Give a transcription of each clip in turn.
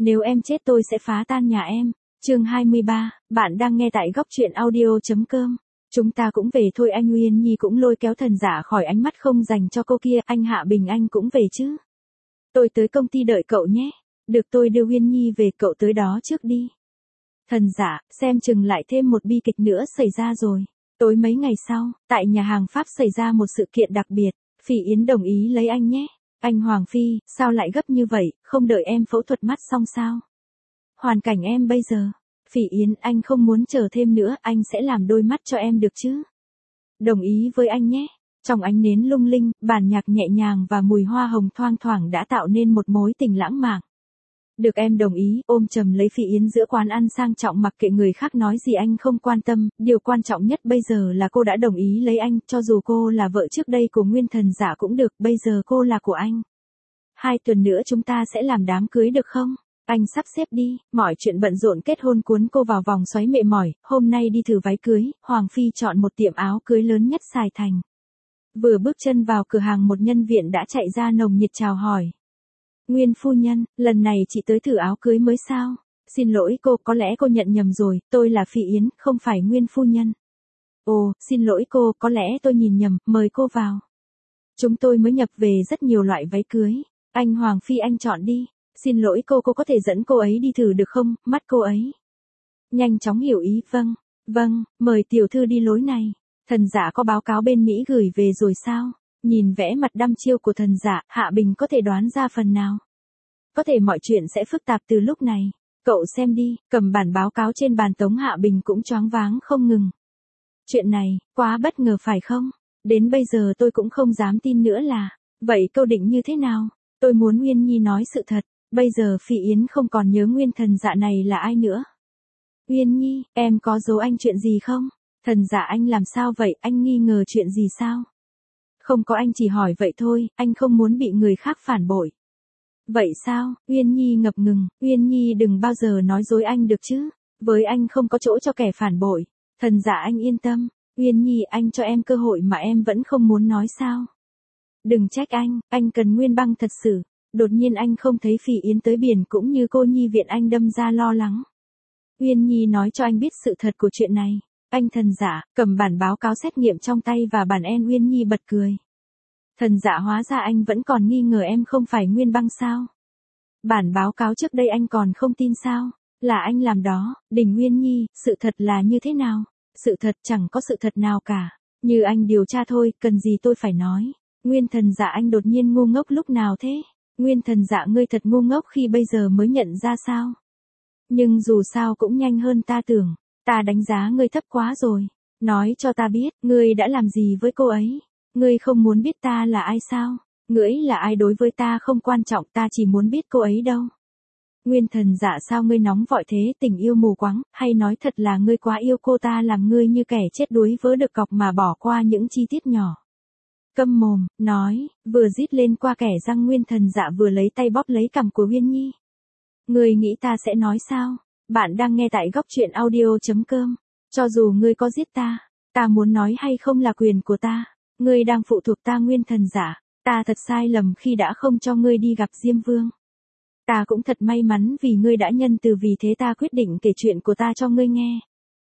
Nếu em chết tôi sẽ phá tan nhà em. Chương 23, bạn đang nghe tại góc truyện audio.com. Chúng ta cũng về thôi, anh Uyên Nhi cũng lôi kéo Thần Giả khỏi ánh mắt không dành cho cô kia. Anh Hạ Bình anh cũng về chứ? Tôi tới công ty đợi cậu nhé. Được, tôi đưa Uyên Nhi về, cậu tới đó trước đi. Thần Giả, xem chừng lại thêm một bi kịch nữa xảy ra rồi. Tối mấy ngày sau, tại nhà hàng Pháp xảy ra một sự kiện đặc biệt. Phỉ Yến đồng ý lấy anh nhé. Anh Hoàng Phi, sao lại gấp như vậy, không đợi em phẫu thuật mắt xong sao? Hoàn cảnh em bây giờ. Phỉ Yến, anh không muốn chờ thêm nữa, anh sẽ làm đôi mắt cho em được chứ? Đồng ý với anh nhé. Trong ánh nến lung linh, bản nhạc nhẹ nhàng và mùi hoa hồng thoang thoảng đã tạo nên một mối tình lãng mạn. Được, em đồng ý, ôm chầm lấy Phỉ Yến giữa quán ăn sang trọng, mặc kệ người khác nói gì anh không quan tâm, điều quan trọng nhất bây giờ là cô đã đồng ý lấy anh, cho dù cô là vợ trước đây của Nguyên Thần Giả cũng được, bây giờ cô là của anh. 2 tuần nữa chúng ta sẽ làm đám cưới được không? Anh sắp xếp đi, mọi chuyện bận rộn kết hôn cuốn cô vào vòng xoáy mệt mỏi, hôm nay đi thử váy cưới, Hoàng Phi chọn một tiệm áo cưới lớn nhất Sài Thành. Vừa bước chân vào cửa hàng một nhân viên đã chạy ra nồng nhiệt chào hỏi. Nguyên phu nhân, lần này chị tới thử áo cưới mới sao? Xin lỗi cô, có lẽ cô nhận nhầm rồi, tôi là Phỉ Yến, không phải Nguyên phu nhân. Ồ, xin lỗi cô, có lẽ tôi nhìn nhầm, mời cô vào. Chúng tôi mới nhập về rất nhiều loại váy cưới. Anh Hoàng Phi anh chọn đi. Xin lỗi cô có thể dẫn cô ấy đi thử được không, mắt cô ấy. Nhanh chóng hiểu ý, vâng, mời tiểu thư đi lối này. Thần Giả có báo cáo bên Mỹ gửi về rồi sao? Nhìn vẻ mặt đăm chiêu của Thần Giả, Hạ Bình có thể đoán ra phần nào. Có thể mọi chuyện sẽ phức tạp từ lúc này. Cậu xem đi, cầm bản báo cáo trên bàn, Tống Hạ Bình cũng choáng váng không ngừng. Chuyện này, quá bất ngờ phải không? Đến bây giờ tôi cũng không dám tin nữa là. Vậy câu định như thế nào? Tôi muốn Uyên Nhi nói sự thật. Bây giờ Phỉ Yến không còn nhớ Nguyên Thần Dạ này là ai nữa. Uyên Nhi, em có giấu anh chuyện gì không? Thần Dạ anh làm sao vậy, anh nghi ngờ chuyện gì sao? Không có, anh chỉ hỏi vậy thôi, anh không muốn bị người khác phản bội. Vậy sao? Uyên Nhi ngập ngừng, Uyên Nhi đừng bao giờ nói dối anh được chứ. Với anh không có chỗ cho kẻ phản bội. Thần Dạ anh yên tâm. Uyên Nhi, anh cho em cơ hội mà em vẫn không muốn nói sao? Đừng trách anh cần Nguyên Băng thật sự. Đột nhiên anh không thấy Phỉ Yến tới biển cũng như cô nhi viện, anh đâm ra lo lắng. Uyên Nhi nói cho anh biết sự thật của chuyện này. Anh Thần Giả, cầm bản báo cáo xét nghiệm trong tay và bản en. Uyên Nhi bật cười. Thần Giả, hóa ra anh vẫn còn nghi ngờ em không phải Nguyên Băng sao? Bản báo cáo trước đây anh còn không tin sao? Là anh làm đó, Đình Uyên Nhi, sự thật là như thế nào? Sự thật chẳng có sự thật nào cả. Như anh điều tra thôi, cần gì tôi phải nói. Nguyên Thần Giả, anh đột nhiên ngu ngốc lúc nào thế? Nguyên Thần Dạ, ngươi thật ngu ngốc khi bây giờ mới nhận ra sao? Nhưng dù sao cũng nhanh hơn ta tưởng. Ta đánh giá ngươi thấp quá rồi. Nói cho ta biết, ngươi đã làm gì với cô ấy? Ngươi không muốn biết ta là ai sao? Ngươi là ai đối với ta không quan trọng, ta chỉ muốn biết cô ấy đâu. Nguyên Thần Dạ, sao ngươi nóng vội thế, tình yêu mù quáng, hay nói thật là ngươi quá yêu cô ta làm ngươi như kẻ chết đuối vớ được cọc mà bỏ qua những chi tiết nhỏ. Câm mồm, nói, vừa rít lên qua kẻ răng. Nguyên Thần Dạ vừa lấy tay bóp lấy cằm của Uyên Nhi. Ngươi nghĩ ta sẽ nói sao? Bạn đang nghe tại góc truyện audio.com. Cho dù ngươi có giết ta muốn nói hay không là quyền của ta. Ngươi đang phụ thuộc ta. Nguyên Thần Dạ, ta thật sai lầm khi đã không cho ngươi đi gặp Diêm Vương. Ta cũng thật may mắn vì ngươi đã nhân từ, vì thế ta quyết định kể chuyện của ta cho ngươi nghe.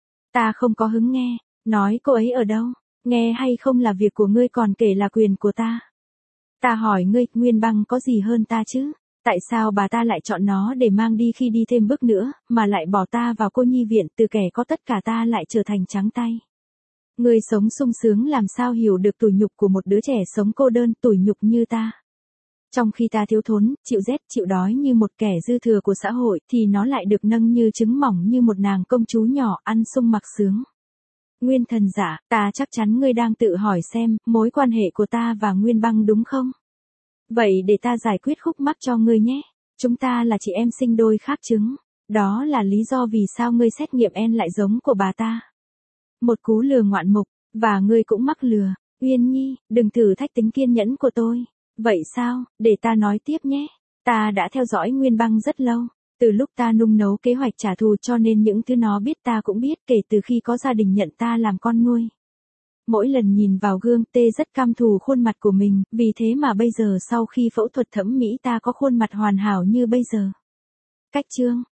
Ta không có hứng nghe. Nói cô ấy ở đâu? Nghe hay không là việc của ngươi, còn kể là quyền của ta. Ta hỏi ngươi, Nguyên Băng có gì hơn ta chứ? Tại sao bà ta lại chọn nó để mang đi khi đi thêm bước nữa, mà lại bỏ ta vào cô nhi viện, từ kẻ có tất cả ta lại trở thành trắng tay? Ngươi sống sung sướng làm sao hiểu được tủi nhục của một đứa trẻ sống cô đơn, tủi nhục như ta. Trong khi ta thiếu thốn, chịu rét, chịu đói như một kẻ dư thừa của xã hội, thì nó lại được nâng như trứng mỏng như một nàng công chúa nhỏ, ăn sung mặc sướng. Nguyên Thần Giả, ta chắc chắn ngươi đang tự hỏi xem, mối quan hệ của ta và Nguyên Băng đúng không? Vậy để ta giải quyết khúc mắc cho ngươi nhé. Chúng ta là chị em sinh đôi khác trứng. Đó là lý do vì sao ngươi xét nghiệm en lại giống của bà ta. Một cú lừa ngoạn mục, và ngươi cũng mắc lừa. Uyên Nhi, đừng thử thách tính kiên nhẫn của tôi. Vậy sao, để ta nói tiếp nhé. Ta đã theo dõi Nguyên Băng rất lâu. Từ lúc ta nung nấu kế hoạch trả thù, cho nên những thứ nó biết ta cũng biết, kể từ khi có gia đình nhận ta làm con nuôi. Mỗi lần nhìn vào gương, tê rất căm thù khuôn mặt của mình, vì thế mà bây giờ sau khi phẫu thuật thẩm mỹ ta có khuôn mặt hoàn hảo như bây giờ. Cách chương